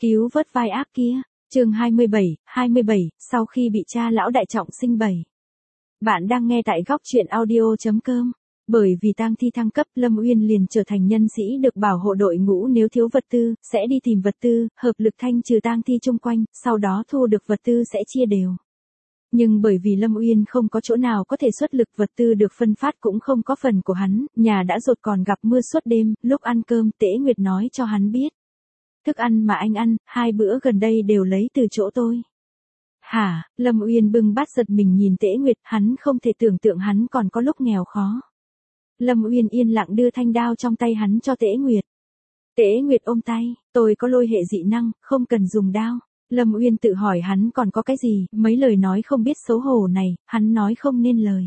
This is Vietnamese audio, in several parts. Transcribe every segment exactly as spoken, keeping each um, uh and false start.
Cứu vớt vai ác kia. Chương hai mươi bảy, hai mươi bảy, sau khi bị cha lão đại trọng sinh bảy. Bạn đang nghe tại góc truyện audio chấm com. Bởi vì tang thi thăng cấp, Lâm Uyên liền trở thành nhân sĩ được bảo hộ đội ngũ, nếu thiếu vật tư, sẽ đi tìm vật tư, hợp lực thanh trừ tang thi chung quanh, sau đó thu được vật tư sẽ chia đều. Nhưng bởi vì Lâm Uyên không có chỗ nào có thể xuất lực, vật tư được phân phát cũng không có phần của hắn, nhà đã rột còn gặp mưa suốt đêm, lúc ăn cơm Tế Nguyệt nói cho hắn biết. Thức ăn mà anh ăn, hai bữa gần đây đều lấy từ chỗ tôi. Hả? Lâm Uyên bưng bát giật mình nhìn Tế Nguyệt, hắn không thể tưởng tượng hắn còn có lúc nghèo khó. Lâm Uyên yên lặng đưa thanh đao trong tay hắn cho Tế Nguyệt. Tế Nguyệt ôm tay, tôi có lôi hệ dị năng, không cần dùng đao. Lâm Uyên tự hỏi hắn còn có cái gì, mấy lời nói không biết xấu hổ này, hắn nói không nên lời.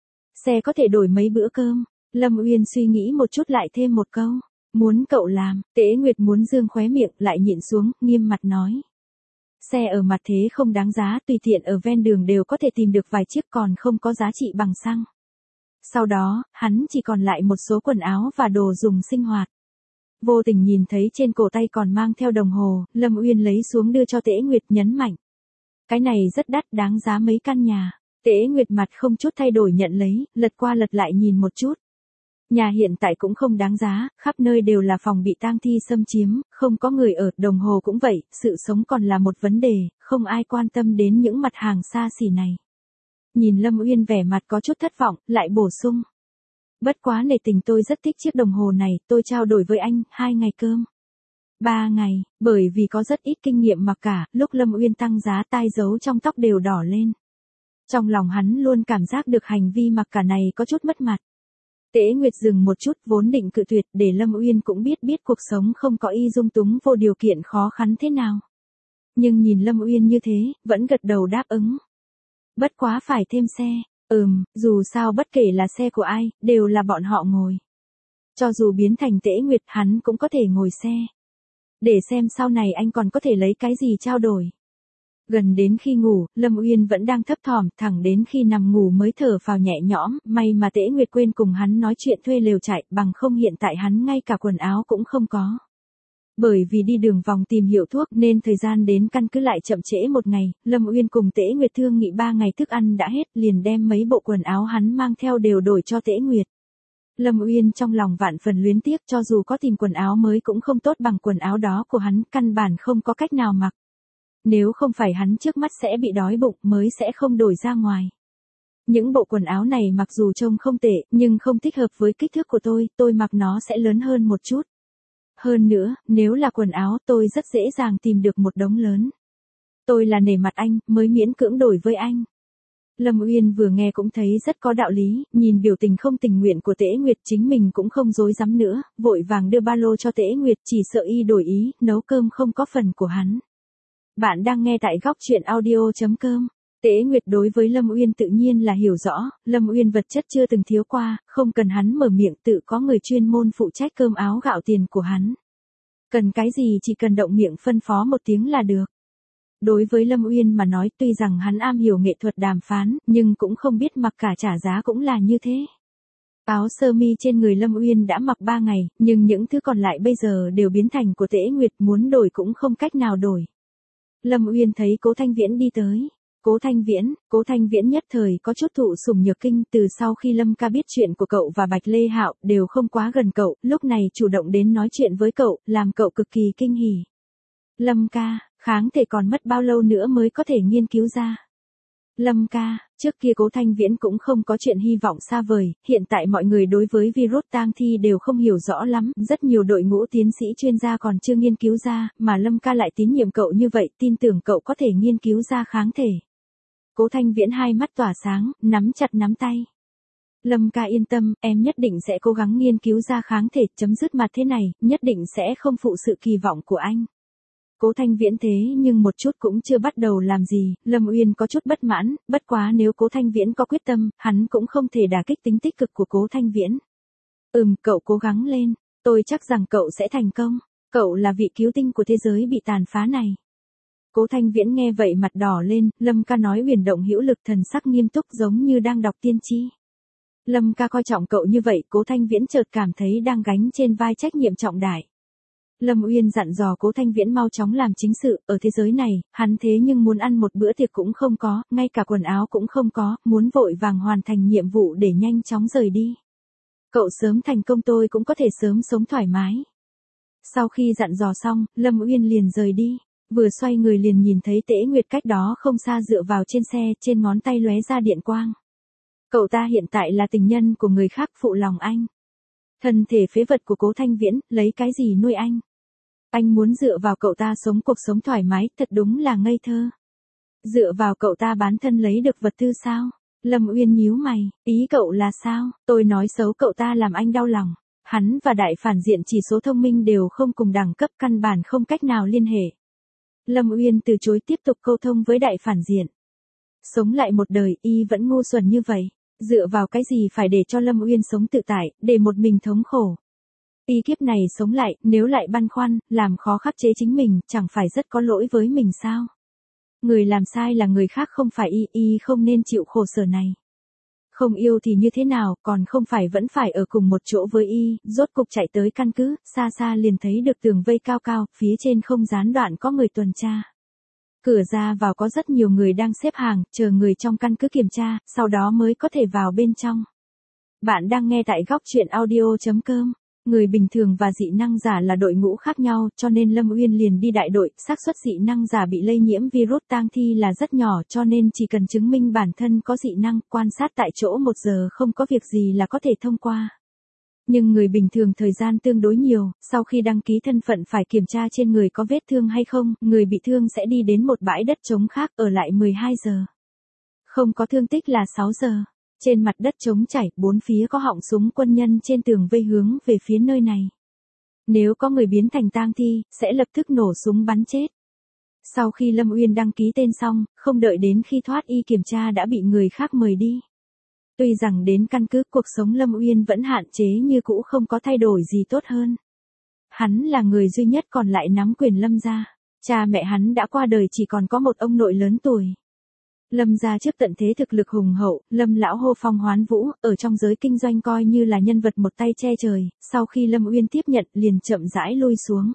Xe có thể đổi mấy bữa cơm. Lâm Uyên suy nghĩ một chút lại thêm một câu. Muốn cậu làm. Tế Nguyệt muốn dương khóe miệng lại nhịn xuống, nghiêm mặt nói. Xe ở mặt thế không đáng giá, tùy tiện ở ven đường đều có thể tìm được vài chiếc, còn không có giá trị bằng xăng. Sau đó, hắn chỉ còn lại một số quần áo và đồ dùng sinh hoạt. Vô tình nhìn thấy trên cổ tay còn mang theo đồng hồ, Lâm Uyên lấy xuống đưa cho Tế Nguyệt, nhấn mạnh. Cái này rất đắt, đáng giá mấy căn nhà. Tế Nguyệt mặt không chút thay đổi nhận lấy, lật qua lật lại nhìn một chút. Nhà hiện tại cũng không đáng giá, khắp nơi đều là phòng bị tang thi xâm chiếm, không có người ở, đồng hồ cũng vậy, sự sống còn là một vấn đề, không ai quan tâm đến những mặt hàng xa xỉ này. Nhìn Lâm Uyên vẻ mặt có chút thất vọng, lại bổ sung. Bất quá nể tình tôi rất thích chiếc đồng hồ này, tôi trao đổi với anh, hai ngày cơm. Ba ngày, bởi vì có rất ít kinh nghiệm mặc cả, lúc Lâm Uyên tăng giá tai dấu trong tóc đều đỏ lên. Trong lòng hắn luôn cảm giác được hành vi mặc cả này có chút mất mặt. Tế Nguyệt dừng một chút, vốn định cự tuyệt, để Lâm Uyên cũng biết biết cuộc sống không có y dung túng vô điều kiện khó khăn thế nào. Nhưng nhìn Lâm Uyên như thế, vẫn gật đầu đáp ứng. Bất quá phải thêm xe. Ừm, dù sao bất kể là xe của ai, đều là bọn họ ngồi. Cho dù biến thành Tế Nguyệt, hắn cũng có thể ngồi xe. Để xem sau này anh còn có thể lấy cái gì trao đổi. Gần đến khi ngủ, Lâm Uyên vẫn đang thấp thỏm, thẳng đến khi nằm ngủ mới thở phào nhẹ nhõm, may mà Tế Nguyệt quên cùng hắn nói chuyện thuê lều trại, bằng không hiện tại hắn ngay cả quần áo cũng không có. Bởi vì đi đường vòng tìm hiểu thuốc nên thời gian đến căn cứ lại chậm trễ một ngày, Lâm Uyên cùng Tế Nguyệt thương nghị ba ngày thức ăn đã hết, liền đem mấy bộ quần áo hắn mang theo đều đổi cho Tế Nguyệt. Lâm Uyên trong lòng vạn phần luyến tiếc, cho dù có tìm quần áo mới cũng không tốt bằng quần áo đó của hắn, căn bản không có cách nào mặc. Nếu không phải hắn trước mắt sẽ bị đói bụng mới sẽ không đổi ra ngoài. Những bộ quần áo này mặc dù trông không tệ, nhưng không thích hợp với kích thước của tôi, tôi mặc nó sẽ lớn hơn một chút. Hơn nữa, nếu là quần áo tôi rất dễ dàng tìm được một đống lớn. Tôi là nể mặt anh, mới miễn cưỡng đổi với anh. Lâm Uyên vừa nghe cũng thấy rất có đạo lý, nhìn biểu tình không tình nguyện của Tế Nguyệt chính mình cũng không dối dám nữa, vội vàng đưa ba lô cho Tế Nguyệt, chỉ sợ y đổi ý, nấu cơm không có phần của hắn. Bạn đang nghe tại góc truyện audio chấm com. Tế Nguyệt đối với Lâm Uyên tự nhiên là hiểu rõ, Lâm Uyên vật chất chưa từng thiếu qua, không cần hắn mở miệng, tự có người chuyên môn phụ trách cơm áo gạo tiền của hắn. Cần cái gì chỉ cần động miệng phân phó một tiếng là được. Đối với Lâm Uyên mà nói, tuy rằng hắn am hiểu nghệ thuật đàm phán, nhưng cũng không biết mặc cả trả giá cũng là như thế. Áo sơ mi trên người Lâm Uyên đã mặc ba ngày, nhưng những thứ còn lại bây giờ đều biến thành của Tế Nguyệt, muốn đổi cũng không cách nào đổi. Lâm Uyên thấy Cố Thanh Viễn đi tới. Cố Thanh Viễn, Cố Thanh Viễn nhất thời có chút thụ sủng nhược kinh, từ sau khi Lâm ca biết chuyện của cậu và Bạch Lê Hạo, đều không quá gần cậu, lúc này chủ động đến nói chuyện với cậu, làm cậu cực kỳ kinh hỉ. Lâm ca, kháng thể còn mất bao lâu nữa mới có thể nghiên cứu ra? Lâm ca, trước kia Cố Thanh Viễn cũng không có chuyện hy vọng xa vời, hiện tại mọi người đối với virus tang thi đều không hiểu rõ lắm, rất nhiều đội ngũ tiến sĩ chuyên gia còn chưa nghiên cứu ra, mà Lâm ca lại tín nhiệm cậu như vậy, tin tưởng cậu có thể nghiên cứu ra kháng thể. Cố Thanh Viễn hai mắt tỏa sáng, nắm chặt nắm tay. Lâm ca yên tâm, em nhất định sẽ cố gắng nghiên cứu ra kháng thể, chấm dứt mặt thế này, nhất định sẽ không phụ sự kỳ vọng của anh. Cố Thanh Viễn thế nhưng một chút cũng chưa bắt đầu làm gì, Lâm Uyên có chút bất mãn, bất quá nếu Cố Thanh Viễn có quyết tâm, hắn cũng không thể đả kích tính tích cực của Cố Thanh Viễn. Ừm, cậu cố gắng lên, tôi chắc rằng cậu sẽ thành công, cậu là vị cứu tinh của thế giới bị tàn phá này. Cố Thanh Viễn nghe vậy mặt đỏ lên, Lâm ca nói huyền động hữu lực, thần sắc nghiêm túc giống như đang đọc tiên tri. Lâm ca coi trọng cậu như vậy, Cố Thanh Viễn chợt cảm thấy đang gánh trên vai trách nhiệm trọng đại. Lâm Uyên dặn dò Cố Thanh Viễn mau chóng làm chính sự, ở thế giới này, hắn thế nhưng muốn ăn một bữa tiệc cũng không có, ngay cả quần áo cũng không có, muốn vội vàng hoàn thành nhiệm vụ để nhanh chóng rời đi. Cậu sớm thành công tôi cũng có thể sớm sống thoải mái. Sau khi dặn dò xong, Lâm Uyên liền rời đi. Vừa xoay người liền nhìn thấy Tễ Nguyệt cách đó không xa dựa vào trên xe, trên ngón tay lóe ra điện quang. Cậu ta hiện tại là tình nhân của người khác, phụ lòng anh. Thân thể phế vật của Cố Thanh Viễn, lấy cái gì nuôi anh? Anh muốn dựa vào cậu ta sống cuộc sống thoải mái, thật đúng là ngây thơ. Dựa vào cậu ta bán thân lấy được vật tư sao? Lâm Uyên nhíu mày, ý cậu là sao? Tôi nói xấu cậu ta làm anh đau lòng. Hắn và đại phản diện chỉ số thông minh đều không cùng đẳng cấp, căn bản không cách nào liên hệ. Lâm Uyên từ chối tiếp tục câu thông với đại phản diện. Sống lại một đời, y vẫn ngu xuẩn như vậy. Dựa vào cái gì phải để cho Lâm Uyên sống tự tại, để một mình thống khổ. Y kiếp này sống lại, nếu lại băn khoăn, làm khó khắc chế chính mình, chẳng phải rất có lỗi với mình sao? Người làm sai là người khác không phải y, y không nên chịu khổ sở này. Không yêu thì như thế nào, còn không phải vẫn phải ở cùng một chỗ với y, rốt cục chạy tới căn cứ, xa xa liền thấy được tường vây cao cao, phía trên không gián đoạn có người tuần tra. Cửa ra vào có rất nhiều người đang xếp hàng, chờ người trong căn cứ kiểm tra, sau đó mới có thể vào bên trong. Bạn đang nghe tại góc truyện audio chấm com. Người bình thường và dị năng giả là đội ngũ khác nhau, cho nên Lâm Uyên liền đi đại đội, xác suất dị năng giả bị lây nhiễm virus tang thi là rất nhỏ, cho nên chỉ cần chứng minh bản thân có dị năng, quan sát tại chỗ một giờ không có việc gì là có thể thông qua. Nhưng người bình thường thời gian tương đối nhiều, sau khi đăng ký thân phận phải kiểm tra trên người có vết thương hay không, người bị thương sẽ đi đến một bãi đất trống khác, ở lại mười hai giờ. Không có thương tích là sáu giờ. Trên mặt đất trống chảy, bốn phía có họng súng quân nhân trên tường vây hướng về phía nơi này. Nếu có người biến thành tang thi, sẽ lập tức nổ súng bắn chết. Sau khi Lâm Uyên đăng ký tên xong, không đợi đến khi thoát y kiểm tra đã bị người khác mời đi. Tuy rằng đến căn cứ cuộc sống Lâm Uyên vẫn hạn chế như cũ, không có thay đổi gì tốt hơn. Hắn là người duy nhất còn lại nắm quyền Lâm gia. Cha mẹ hắn đã qua đời, chỉ còn có một ông nội lớn tuổi. Lâm gia trước tận thế thực lực hùng hậu, Lâm lão hô phong hoán vũ, ở trong giới kinh doanh coi như là nhân vật một tay che trời, sau khi Lâm Uyên tiếp nhận liền chậm rãi lui xuống.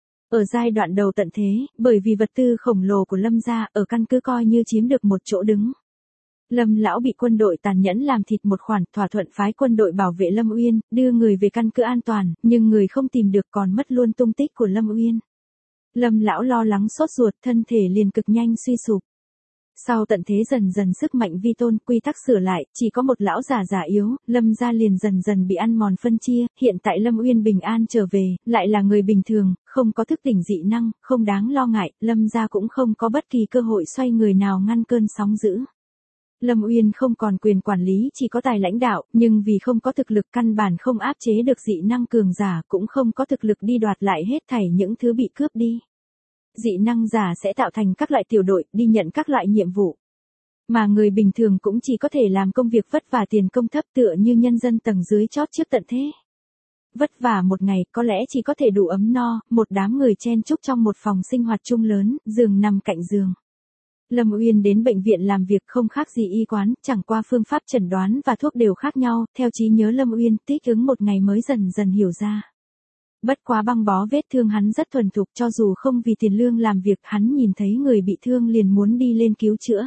Ở giai đoạn đầu tận thế, bởi vì vật tư khổng lồ của Lâm gia, ở căn cứ coi như chiếm được một chỗ đứng. Lâm lão bị quân đội tàn nhẫn làm thịt một khoản, thỏa thuận phái quân đội bảo vệ Lâm Uyên, đưa người về căn cứ an toàn, nhưng người không tìm được còn mất luôn tung tích của Lâm Uyên. Lâm lão lo lắng sốt ruột, thân thể liền cực nhanh suy sụp. Sau tận thế dần dần sức mạnh vi tôn, quy tắc sửa lại, chỉ có một lão già già yếu, Lâm gia liền dần dần bị ăn mòn phân chia, hiện tại Lâm Uyên bình an trở về, lại là người bình thường, không có thức tỉnh dị năng, không đáng lo ngại, Lâm gia cũng không có bất kỳ cơ hội xoay người nào ngăn cơn sóng dữ. Lâm Uyên không còn quyền quản lý, chỉ có tài lãnh đạo, nhưng vì không có thực lực căn bản không áp chế được dị năng cường giả, cũng không có thực lực đi đoạt lại hết thảy những thứ bị cướp đi. Dị năng giả sẽ tạo thành các loại tiểu đội, đi nhận các loại nhiệm vụ. Mà người bình thường cũng chỉ có thể làm công việc vất vả tiền công thấp, tựa như nhân dân tầng dưới chót trước tận thế. Vất vả một ngày, có lẽ chỉ có thể đủ ấm no, một đám người chen chúc trong một phòng sinh hoạt chung lớn, giường nằm cạnh giường. Lâm Uyên đến bệnh viện làm việc không khác gì y quán, chẳng qua phương pháp chẩn đoán và thuốc đều khác nhau, theo trí nhớ Lâm Uyên tích ứng một ngày mới dần dần hiểu ra. Bất quá băng bó vết thương hắn rất thuần thục, cho dù không vì tiền lương làm việc, hắn nhìn thấy người bị thương liền muốn đi lên cứu chữa.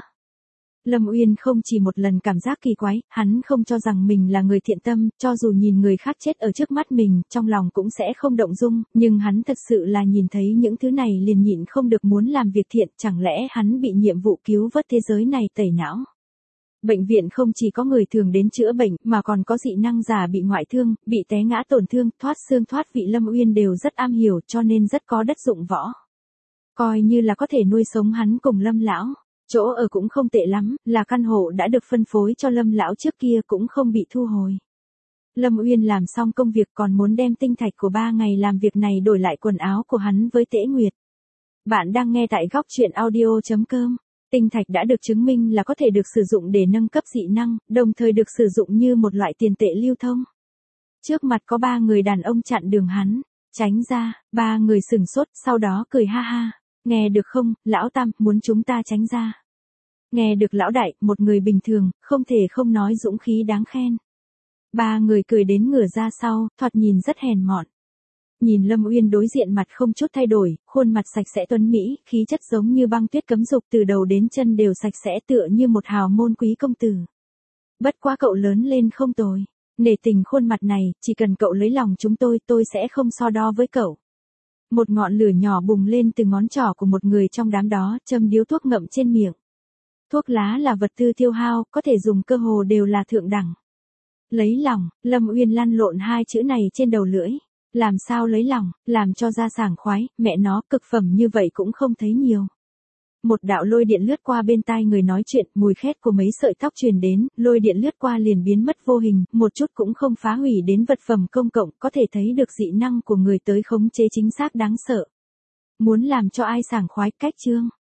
Lâm Uyên không chỉ một lần cảm giác kỳ quái, hắn không cho rằng mình là người thiện tâm, cho dù nhìn người khác chết ở trước mắt mình, trong lòng cũng sẽ không động dung, nhưng hắn thật sự là nhìn thấy những thứ này liền nhịn không được muốn làm việc thiện, chẳng lẽ hắn bị nhiệm vụ cứu vớt thế giới này tẩy não. Bệnh viện không chỉ có người thường đến chữa bệnh, mà còn có dị năng giả bị ngoại thương, bị té ngã tổn thương, thoát xương thoát vị, Lâm Uyên đều rất am hiểu, cho nên rất có đất dụng võ. Coi như là có thể nuôi sống hắn cùng Lâm lão. Chỗ ở cũng không tệ lắm, là căn hộ đã được phân phối cho Lâm lão trước kia, cũng không bị thu hồi. Lâm Uyên làm xong công việc còn muốn đem tinh thạch của ba ngày làm việc này đổi lại quần áo của hắn với Tễ Nguyệt. Bạn đang nghe tại góc truyện audio chấm com. Tinh thạch đã được chứng minh là có thể được sử dụng để nâng cấp dị năng, đồng thời được sử dụng như một loại tiền tệ lưu thông. Trước mặt có ba người đàn ông chặn đường hắn, tránh ra, ba người sừng sốt, sau đó cười ha ha. Nghe được không, lão tam, muốn chúng ta tránh ra. Nghe được lão đại, một người bình thường, không thể không nói dũng khí đáng khen. Ba người cười đến ngửa ra sau, thoạt nhìn rất hèn mọn. Nhìn Lâm Uyên đối diện mặt không chút thay đổi, khuôn mặt sạch sẽ tuấn mỹ, khí chất giống như băng tuyết cấm dục từ đầu đến chân đều sạch sẽ tựa như một hào môn quý công tử. Bất quá cậu lớn lên không tồi. Nể tình khuôn mặt này, chỉ cần cậu lấy lòng chúng tôi, tôi sẽ không so đo với cậu. Một ngọn lửa nhỏ bùng lên từ ngón trỏ của một người trong đám đó, châm điếu thuốc ngậm trên miệng. Thuốc lá là vật tư tiêu hao, có thể dùng cơ hồ đều là thượng đẳng. Lấy lòng, Lâm Uyên lăn lộn hai chữ này trên đầu lưỡi. Làm sao lấy lòng, làm cho ra sảng khoái, mẹ nó, cực phẩm như vậy cũng không thấy nhiều. Một đạo lôi điện lướt qua bên tai người nói chuyện, mùi khét của mấy sợi tóc truyền đến, lôi điện lướt qua liền biến mất vô hình, một chút cũng không phá hủy đến vật phẩm công cộng, có thể thấy được dị năng của người tới khống chế chính xác đáng sợ. Muốn làm cho ai sảng khoái, cách chương.